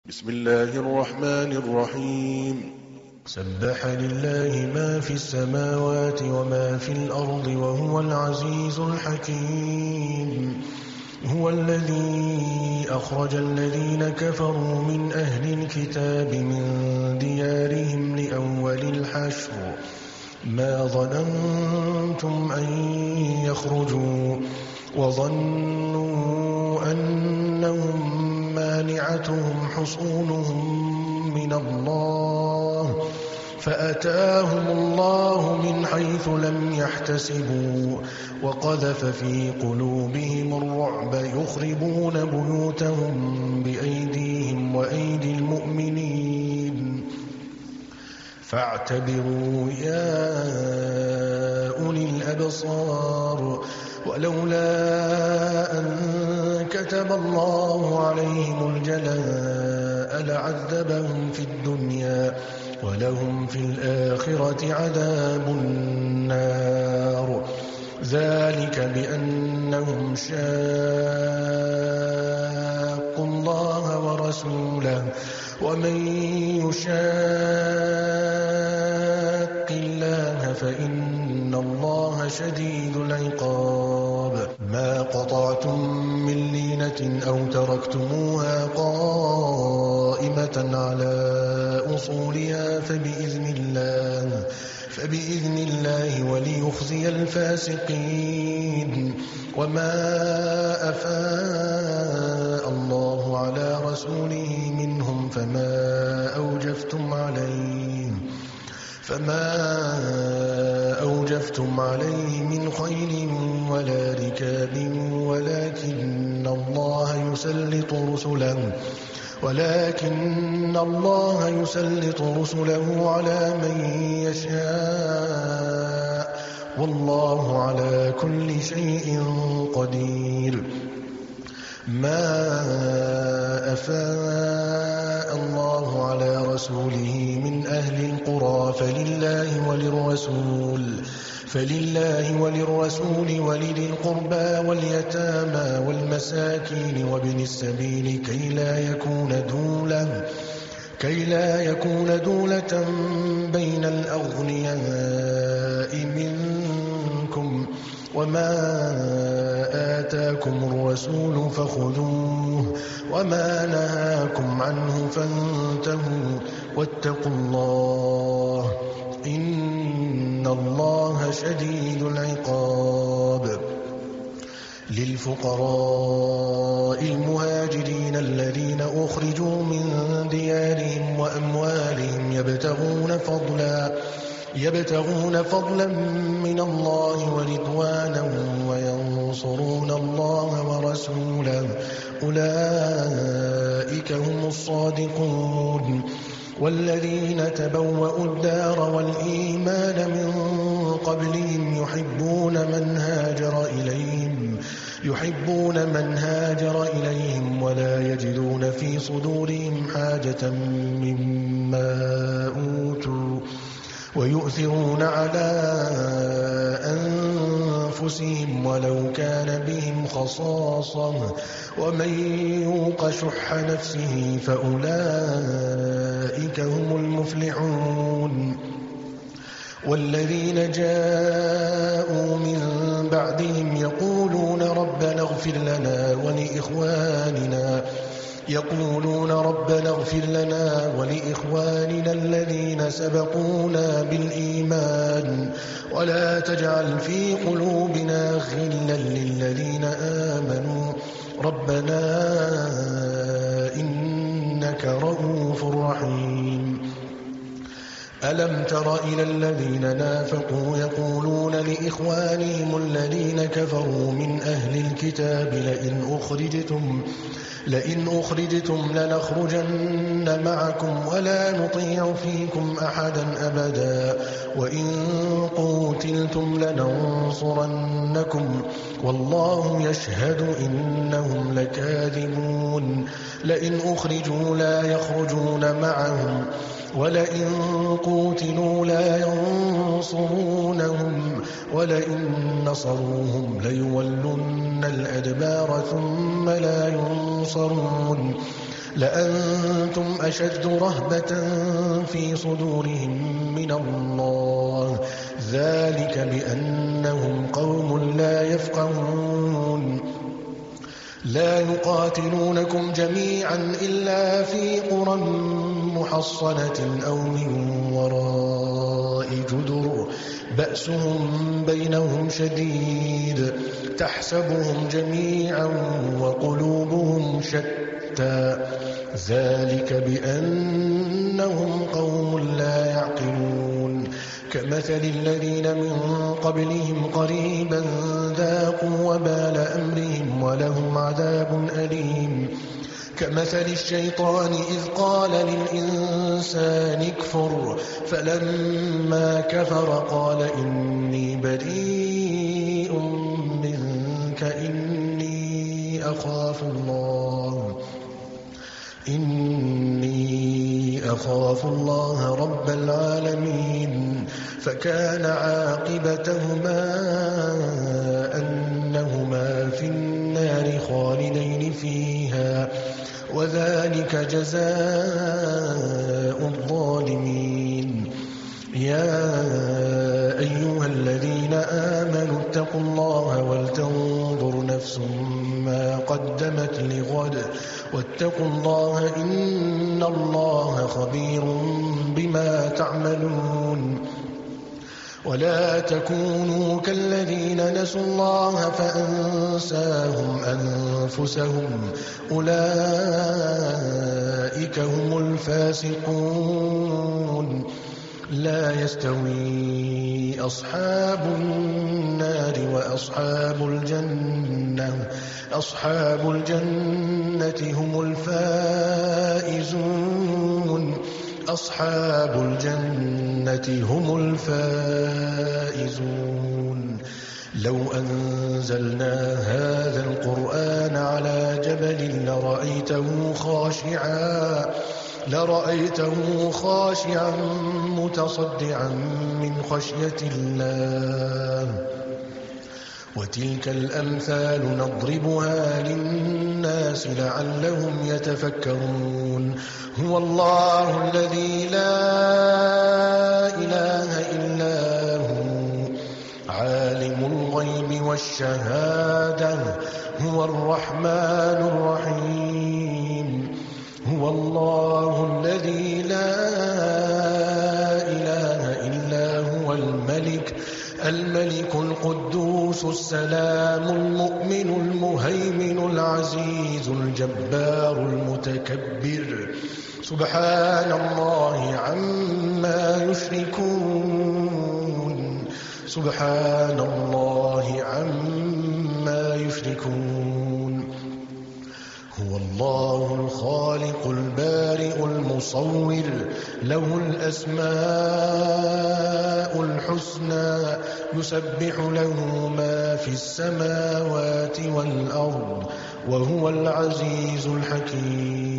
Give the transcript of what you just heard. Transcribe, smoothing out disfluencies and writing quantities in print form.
بسم الله الرحمن الرحيم سبح لله ما في السماوات وما في الأرض وهو العزيز الحكيم. هو الذي أخرج الذين كفروا من أهل الكتاب من ديارهم لأول الحشر ما ظننتم أن يخرجوا وظنوا أنهم مانعتهم حصونهم من الله فأتاهم الله من حيث لم يحتسبوا وقذف في قلوبهم الرعب يخربون بيوتهم بأيديهم وأيدي المؤمنين فاعتبروا يا أولي الأبصار. ولولا أن كتب الله عليهم الجلاء لعذبهم في الدنيا ولهم في الآخرة عذاب النار ذلك بأنهم شاقوا الله ورسوله ومن يشاق الله فإن الله شديد العقاب. ما قطعتم من لينة أو تركتموها قائمة على أصولها فبإذن الله وليخزي الفاسقين. وما أفاء الله على رسوله منهم فما أوجفتم عليه من خيل ولا ركاب ولكن الله يسلط رسله على من يشاء والله على كل شيء قدير. ما أفاء الله على رسوله من أهل القرى فلله وللرسول ولذي القربى واليتامى والمساكين وابن السبيل كي لا يكون دولة بين الأغنياء منكم. وما آتاكم الرسول فخذوه وما نهاكم عنه فانتهوا واتقوا الله إن الله شديد العقاب. للفقراء المهاجرين الذين أخرجوا من ديارهم وأموالهم يبتغون فضلا من الله ورضوانا وينصرون الله ورسوله أولئك هم الصادقون. والذين تبوأوا الدار والإيمان من قبلهم يحبون من هاجر إليهم ولا يجدون في صدورهم حاجة مما أوتوا ويؤثرون على أنفسهم ولو كان بهم خصاصة ومن يوق شح نفسه فأولئك هم المفلحون. والذين جاءوا من بعدهم يقولون ربنا اغفر لنا ولإخواننا الذين سبقونا بالإيمان ولا تجعل في قلوبنا غلا للذين آمنوا ربنا إنك رؤوف رحيم. ألم تر إلى الذين نافقوا يقولون لإخوانهم الذين كفروا من أهل الكتاب لئن أخرجتم لنخرجن معكم ولا نطيع فيكم أحدا أبدا وإن قوتلتم لننصرنكم والله يشهد إنهم لكاذبون. لئن أخرجوا لا يخرجون معهم ولئن قوتلوا لا ينصرونهم ولئن نصروهم ليولن الأدبار ثم لا ينصرون لأنتم أشد رهبة في صدورهم من الله، ذلك بأنهم قوم لا يفقهون. لا يقاتلونكم جميعا إلا في قرى محصنة أو من وراء جدر بأسهم بينهم شديد، تحسبهم جميعا وقلوبهم شتى، ذلك بأنهم قوم لا يعقلون. كمثل الذين من قبلهم قريبا ذاقوا وبال أمرهم ولهم عذاب أليم. كمثل الشيطان إذ قال للإنسان اكفر فلما كفر قال إني بريء منك إني أخاف الله رب العالمين. فكان عاقبتهما أنهما في النار خالدين فيها، وذلك جزاء الظالمين. يا أيها الذين آمنوا اتقوا الله ولتنظر نفس ما قدمت لغد واتقوا الله إن الله خبير بما تعملون. ولا تكونوا كالذين نسوا الله فأنساهم أنفسهم أولئك هم الفاسقون. لا يستوي أصحاب النار وأصحاب الجنة، أصحاب الجنة هم الفائزون، أصحاب الجنة هم الفائزون. لو أنزلنا هذا القرآن على جبل لرأيته خاشعا متصدعا من خشية الله. وتلك الأمثال نضربها للناس لعلهم يتفكرون. هو الله الذي لا إله إلا هو عالم الغيب والشهادة هو الرحمن الرحيم. هو الله الذي لا إله إلا هو الملك القدوس السلام المؤمن المهيمن العزيز الجبار المتكبر. سبحان الله عما يشركون. سبحان الله عما يشركون. هو الله الخالق البارئ المصور له الأسماء الحسنى يسبح له ما في السماوات والأرض وهو العزيز الحكيم.